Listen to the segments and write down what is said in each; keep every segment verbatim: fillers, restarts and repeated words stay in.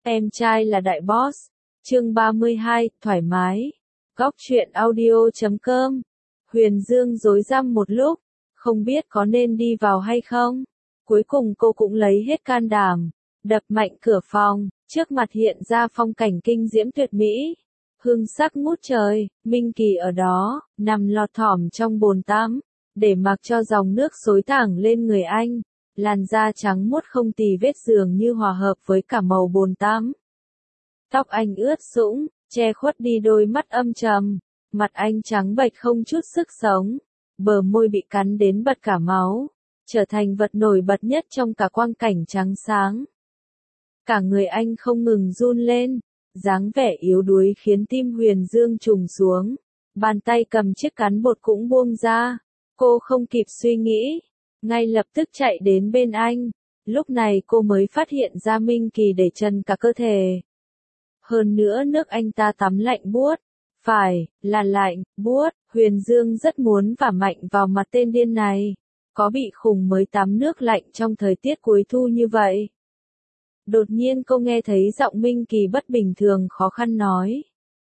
Em trai là đại boss. Chương ba mươi hai, thoải mái. Góc truyện audio chấm com. Huyền Dương rối rắm một lúc, không biết có nên đi vào hay không. Cuối cùng cô cũng lấy hết can đảm, đập mạnh cửa phòng, trước mặt hiện ra phong cảnh kinh diễm tuyệt mỹ. Hương sắc ngút trời, Minh Kỳ ở đó, nằm lọt thỏm trong bồn tắm, để mặc cho dòng nước xối thẳng lên người anh. Làn da trắng muốt không tì vết dường như hòa hợp với cả màu bồn tắm. Tóc anh ướt sũng, che khuất đi đôi mắt âm trầm, mặt anh trắng bệch không chút sức sống, bờ môi bị cắn đến bật cả máu, trở thành vật nổi bật nhất trong cả quang cảnh trắng sáng. Cả người anh không ngừng run lên, dáng vẻ yếu đuối khiến tim Huyền Dương trùng xuống, bàn tay cầm chiếc cán bột cũng buông ra. Cô không kịp suy nghĩ, ngay lập tức chạy đến bên anh. Lúc này cô mới phát hiện ra Minh Kỳ để trần cả cơ thể. Hơn nữa nước anh ta tắm lạnh buốt. Phải, là lạnh, buốt. Huyền Dương rất muốn vả mạnh vào mặt tên điên này. Có bị khùng mới tắm nước lạnh trong thời tiết cuối thu như vậy. Đột nhiên cô nghe thấy giọng Minh Kỳ bất bình thường khó khăn nói.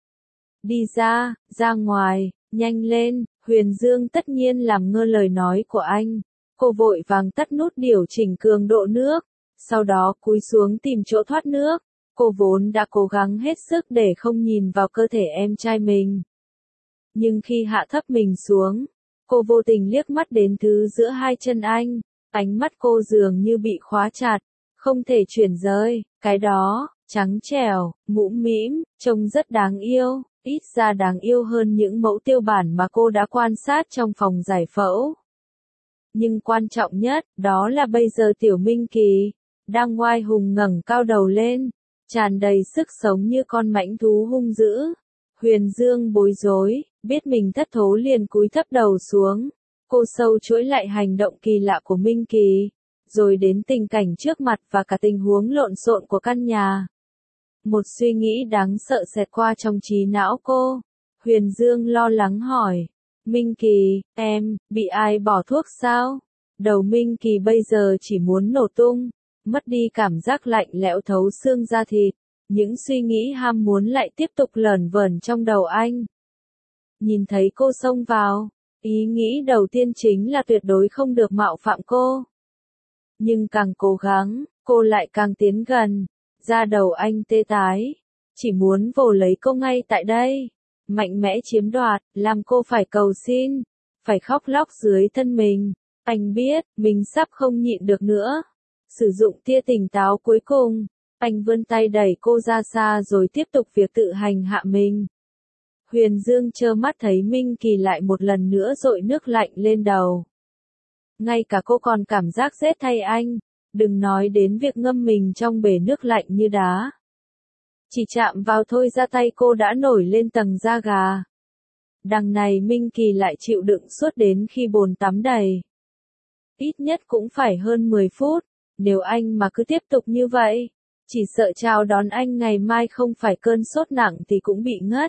Đi ra, ra ngoài, nhanh lên. Huyền Dương tất nhiên làm ngơ lời nói của anh. Cô vội vàng tắt nút điều chỉnh cường độ nước, sau đó cúi xuống tìm chỗ thoát nước. Cô vốn đã cố gắng hết sức để không nhìn vào cơ thể em trai mình. Nhưng khi hạ thấp mình xuống, cô vô tình liếc mắt đến thứ giữa hai chân anh. Ánh mắt cô dường như bị khóa chặt, không thể chuyển rời. Cái đó, trắng trẻo, mũm mĩm, trông rất đáng yêu. Ít ra đáng yêu hơn những mẫu tiêu bản mà cô đã quan sát trong phòng giải phẫu. Nhưng quan trọng nhất, đó là bây giờ tiểu Minh Kỳ, đang oai hùng ngẩng cao đầu lên, tràn đầy sức sống như con mãnh thú hung dữ. Huyền Dương bối rối, biết mình thất thố liền cúi thấp đầu xuống. Cô sâu chuỗi lại hành động kỳ lạ của Minh Kỳ, rồi đến tình cảnh trước mặt và cả tình huống lộn xộn của căn nhà. Một suy nghĩ đáng sợ xẹt qua trong trí não cô. Huyền Dương lo lắng hỏi. Minh Kỳ, em, bị ai bỏ thuốc sao? Đầu Minh Kỳ bây giờ chỉ muốn nổ tung, mất đi cảm giác lạnh lẽo thấu xương da thịt. Những suy nghĩ ham muốn lại tiếp tục lởn vởn trong đầu anh. Nhìn thấy cô xông vào, ý nghĩ đầu tiên chính là tuyệt đối không được mạo phạm cô. Nhưng càng cố gắng, cô lại càng tiến gần. Da đầu anh tê tái, chỉ muốn vồ lấy cô ngay tại đây, mạnh mẽ chiếm đoạt, làm cô phải cầu xin, phải khóc lóc dưới thân mình. Anh biết, mình sắp không nhịn được nữa. Sử dụng tia tỉnh táo cuối cùng, anh vươn tay đẩy cô ra xa rồi tiếp tục việc tự hành hạ mình. Huyền Dương trơ mắt thấy Minh Kỳ lại một lần nữa dội nước lạnh lên đầu. Ngay cả cô còn cảm giác rét thay anh. Đừng nói đến việc ngâm mình trong bể nước lạnh như đá. Chỉ chạm vào thôi da tay cô đã nổi lên tầng da gà. Đằng này Minh Kỳ lại chịu đựng suốt đến khi bồn tắm đầy. Ít nhất cũng phải hơn mười phút, nếu anh mà cứ tiếp tục như vậy, chỉ sợ chào đón anh ngày mai không phải cơn sốt nặng thì cũng bị ngất.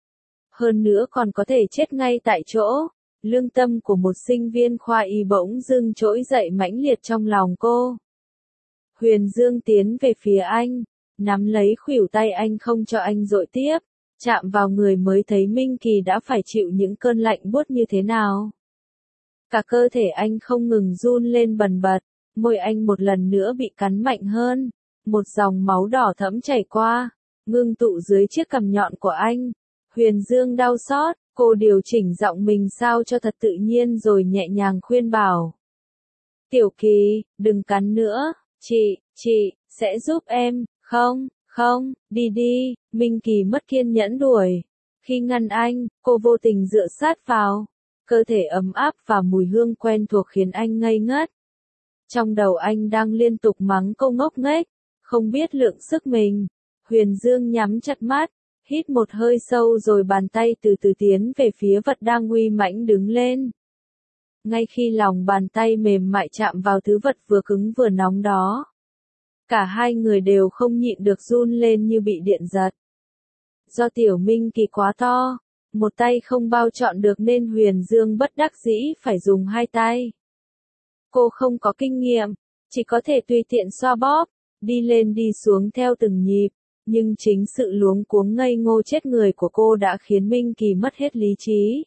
Hơn nữa còn có thể chết ngay tại chỗ. Lương tâm của một sinh viên khoa y bỗng dưng trỗi dậy mãnh liệt trong lòng cô. Huyền Dương tiến về phía anh, nắm lấy khuỷu tay anh không cho anh dội tiếp, chạm vào người mới thấy Minh Kỳ đã phải chịu những cơn lạnh buốt như thế nào. Cả cơ thể anh không ngừng run lên bần bật, môi anh một lần nữa bị cắn mạnh hơn, một dòng máu đỏ thẫm chảy qua, ngưng tụ dưới chiếc cằm nhọn của anh. Huyền Dương đau xót, cô điều chỉnh giọng mình sao cho thật tự nhiên rồi nhẹ nhàng khuyên bảo. Tiểu Kỳ, đừng cắn nữa. Chị, chị, sẽ giúp em, không, không, đi đi. Minh Kỳ mất kiên nhẫn đuổi. Khi ngăn anh, cô vô tình dựa sát vào. Cơ thể ấm áp và mùi hương quen thuộc khiến anh ngây ngất. Trong đầu anh đang liên tục mắng cô ngốc nghếch, không biết lượng sức mình. Huyền Dương nhắm chặt mắt, hít một hơi sâu rồi bàn tay từ từ tiến về phía vật đang uy mãnh đứng lên. Ngay khi lòng bàn tay mềm mại chạm vào thứ vật vừa cứng vừa nóng đó, cả hai người đều không nhịn được run lên như bị điện giật. Do tiểu Minh Kỳ quá to, một tay không bao trọn được nên Huyền Dương bất đắc dĩ phải dùng hai tay. Cô không có kinh nghiệm, chỉ có thể tùy tiện xoa bóp, đi lên đi xuống theo từng nhịp. Nhưng chính sự luống cuống ngây ngô chết người của cô đã khiến Minh Kỳ mất hết lý trí.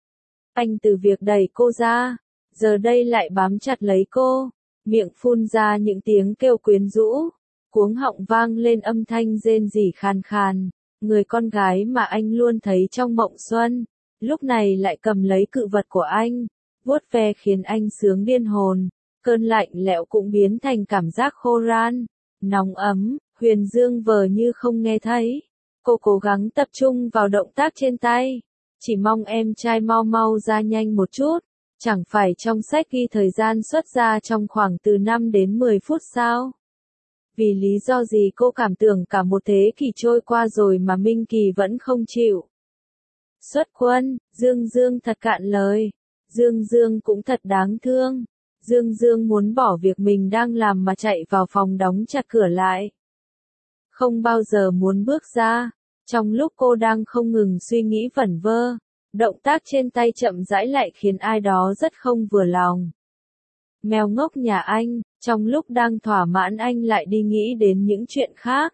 Anh từ việc đẩy cô ra, giờ đây lại bám chặt lấy cô, miệng phun ra những tiếng kêu quyến rũ, cuống họng vang lên âm thanh rên rỉ khàn khàn. Người con gái mà anh luôn thấy trong mộng xuân, lúc này lại cầm lấy cự vật của anh, vuốt ve khiến anh sướng điên hồn. Cơn lạnh lẽo cũng biến thành cảm giác khô ran, nóng ấm. Huyền Dương vờ như không nghe thấy. Cô cố gắng tập trung vào động tác trên tay, chỉ mong em trai mau mau ra nhanh một chút. Chẳng phải trong sách ghi thời gian xuất ra trong khoảng từ năm đến mười phút sao? Vì lý do gì cô cảm tưởng cả một thế kỷ trôi qua rồi mà Minh Kỳ vẫn không chịu xuất quân? Dương Dương thật cạn lời. Dương Dương cũng thật đáng thương. Dương Dương muốn bỏ việc mình đang làm mà chạy vào phòng đóng chặt cửa lại. Không bao giờ muốn bước ra. Trong lúc cô đang không ngừng suy nghĩ vẩn vơ, động tác trên tay chậm rãi lại khiến ai đó rất không vừa lòng. Mèo ngốc nhà anh, trong lúc đang thỏa mãn anh lại đi nghĩ đến những chuyện khác.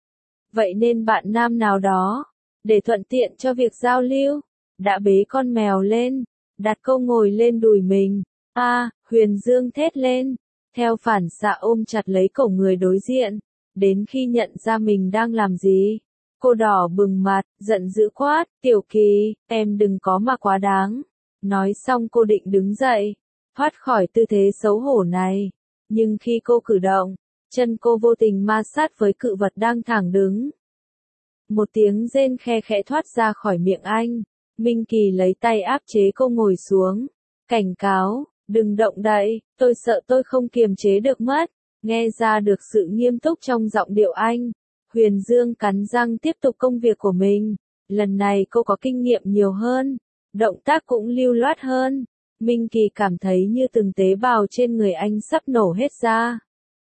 Vậy nên bạn nam nào đó, để thuận tiện cho việc giao lưu, đã bế con mèo lên, đặt cô ngồi lên đùi mình. A, à, Huyền Dương thét lên, theo phản xạ ôm chặt lấy cổ người đối diện, đến khi nhận ra mình đang làm gì. Cô đỏ bừng mặt, giận dữ quát, Tiểu Kỳ, em đừng có mà quá đáng. Nói xong cô định đứng dậy, thoát khỏi tư thế xấu hổ này. Nhưng khi cô cử động, chân cô vô tình ma sát với cự vật đang thẳng đứng. Một tiếng rên khe khẽ thoát ra khỏi miệng anh. Minh Kỳ lấy tay áp chế cô ngồi xuống. Cảnh cáo, đừng động đậy, tôi sợ tôi không kiềm chế được mất. Nghe ra được sự nghiêm túc trong giọng điệu anh. Huyền Dương cắn răng tiếp tục công việc của mình. Lần này cô có kinh nghiệm nhiều hơn, động tác cũng lưu loát hơn. Minh Kỳ cảm thấy như từng tế bào trên người anh sắp nổ hết ra.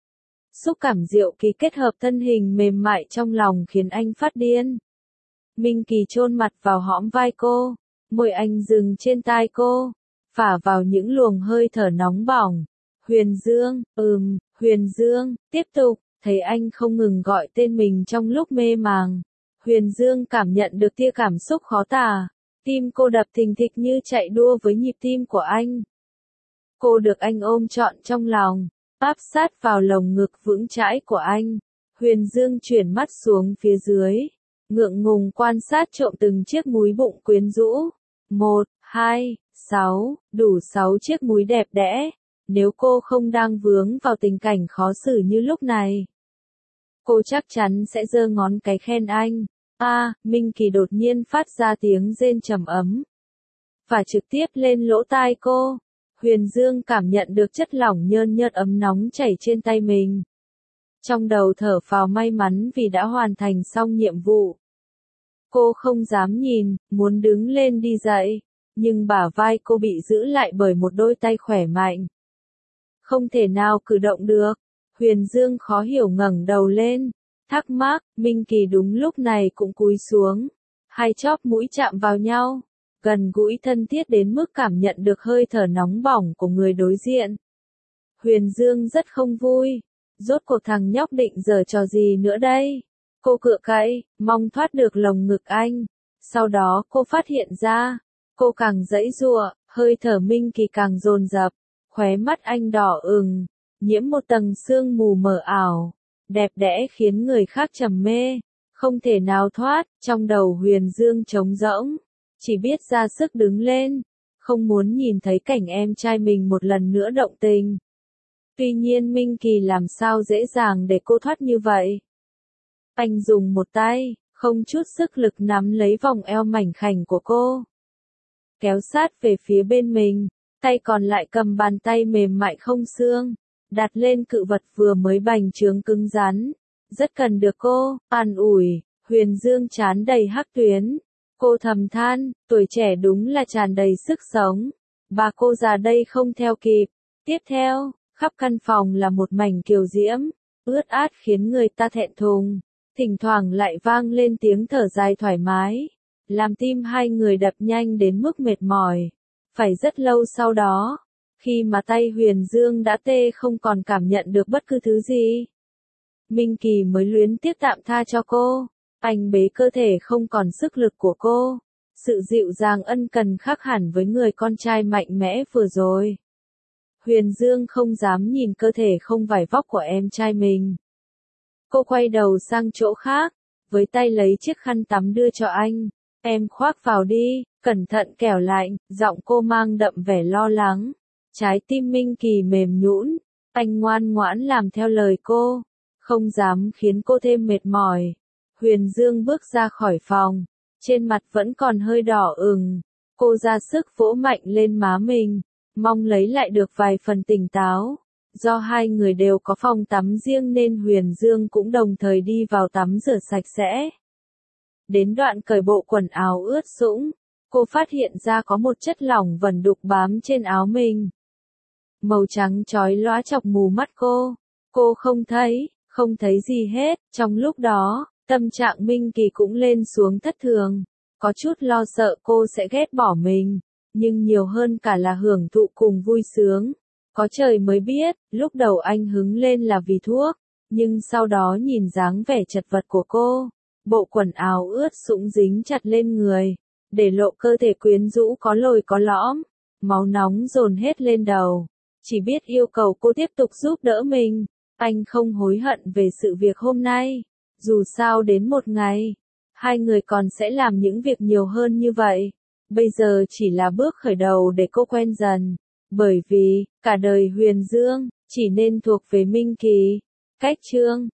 Xúc cảm diệu kỳ kết hợp thân hình mềm mại trong lòng khiến anh phát điên. Minh Kỳ chôn mặt vào hõm vai cô, môi anh dừng trên tai cô, phả vào những luồng hơi thở nóng bỏng. Huyền Dương, ừm, Huyền Dương, tiếp tục. Thấy anh không ngừng gọi tên mình trong lúc mê màng. Huyền Dương cảm nhận được tia cảm xúc khó tả. Tim cô đập thình thịch như chạy đua với nhịp tim của anh. Cô được anh ôm trọn trong lòng, áp sát vào lồng ngực vững chãi của anh. Huyền Dương chuyển mắt xuống phía dưới, ngượng ngùng quan sát trộm từng chiếc múi bụng quyến rũ. Một, hai, sáu, đủ sáu chiếc múi đẹp đẽ. Nếu cô không đang vướng vào tình cảnh khó xử như lúc này, cô chắc chắn sẽ giơ ngón cái khen anh. A, à, Minh Kỳ đột nhiên phát ra tiếng rên trầm ấm, và trực tiếp lên lỗ tai cô. Huyền Dương cảm nhận được chất lỏng nhơn nhớt ấm nóng chảy trên tay mình. Trong đầu thở phào may mắn vì đã hoàn thành xong nhiệm vụ. Cô không dám nhìn, muốn đứng lên đi dậy, nhưng bả vai cô bị giữ lại bởi một đôi tay khỏe mạnh. Không thể nào cử động được. Huyền Dương khó hiểu ngẩng đầu lên, thắc mắc. Minh Kỳ đúng lúc này cũng cúi xuống, hai chóp mũi chạm vào nhau, gần gũi thân thiết đến mức cảm nhận được hơi thở nóng bỏng của người đối diện. Huyền Dương rất không vui, rốt cuộc thằng nhóc định giở trò gì nữa đây? Cô cựa cậy, mong thoát được lồng ngực anh. Sau đó cô phát hiện ra, cô càng giãy giụa, hơi thở Minh Kỳ càng dồn dập, khóe mắt anh đỏ ửng, nhiễm một tầng sương mù mờ ảo, đẹp đẽ khiến người khác trầm mê, không thể nào thoát. Trong đầu Huyền Dương trống rỗng, chỉ biết ra sức đứng lên, không muốn nhìn thấy cảnh em trai mình một lần nữa động tình. Tuy nhiên Minh Kỳ làm sao dễ dàng để cô thoát như vậy. Anh dùng một tay, không chút sức lực nắm lấy vòng eo mảnh khảnh của cô, kéo sát về phía bên mình, tay còn lại cầm bàn tay mềm mại không xương, đặt lên cự vật vừa mới bành trướng cứng rắn. Rất cần được cô an ủi. Huyền Dương trán đầy hắc tuyến. Cô thầm than, tuổi trẻ đúng là tràn đầy sức sống. Bà cô già đây không theo kịp. Tiếp theo, khắp căn phòng là một mảnh kiều diễm, ướt át khiến người ta thẹn thùng. Thỉnh thoảng lại vang lên tiếng thở dài thoải mái, làm tim hai người đập nhanh đến mức mệt mỏi. Phải rất lâu sau đó, khi mà tay Huyền Dương đã tê không còn cảm nhận được bất cứ thứ gì, Minh Kỳ mới luyến tiếc tạm tha cho cô. Anh bế cơ thể không còn sức lực của cô. Sự dịu dàng ân cần khác hẳn với người con trai mạnh mẽ vừa rồi. Huyền Dương không dám nhìn cơ thể không vải vóc của em trai mình. Cô quay đầu sang chỗ khác, với tay lấy chiếc khăn tắm đưa cho anh. Em khoác vào đi, cẩn thận kẻo lạnh, giọng cô mang đậm vẻ lo lắng. Trái tim Minh Kỳ mềm nhũn, anh ngoan ngoãn làm theo lời cô, không dám khiến cô thêm mệt mỏi. Huyền Dương bước ra khỏi phòng, trên mặt vẫn còn hơi đỏ ửng. Cô ra sức vỗ mạnh lên má mình, mong lấy lại được vài phần tỉnh táo. Do hai người đều có phòng tắm riêng nên Huyền Dương cũng đồng thời đi vào tắm rửa sạch sẽ. Đến đoạn cởi bộ quần áo ướt sũng, cô phát hiện ra có một chất lỏng vẩn đục bám trên áo mình. Màu trắng chói lóa chọc mù mắt cô. Cô không thấy, không thấy gì hết. Trong lúc đó, tâm trạng Minh Kỳ cũng lên xuống thất thường. Có chút lo sợ cô sẽ ghét bỏ mình, nhưng nhiều hơn cả là hưởng thụ cùng vui sướng. Có trời mới biết, lúc đầu anh hứng lên là vì thuốc, nhưng sau đó nhìn dáng vẻ chật vật của cô, bộ quần áo ướt sũng dính chặt lên người, để lộ cơ thể quyến rũ có lồi có lõm, máu nóng dồn hết lên đầu. Chỉ biết yêu cầu cô tiếp tục giúp đỡ mình. Anh không hối hận về sự việc hôm nay. Dù sao đến một ngày, hai người còn sẽ làm những việc nhiều hơn như vậy. Bây giờ chỉ là bước khởi đầu để cô quen dần. Bởi vì, cả đời Huyền Dương, chỉ nên thuộc về Minh Kỳ. Cách chương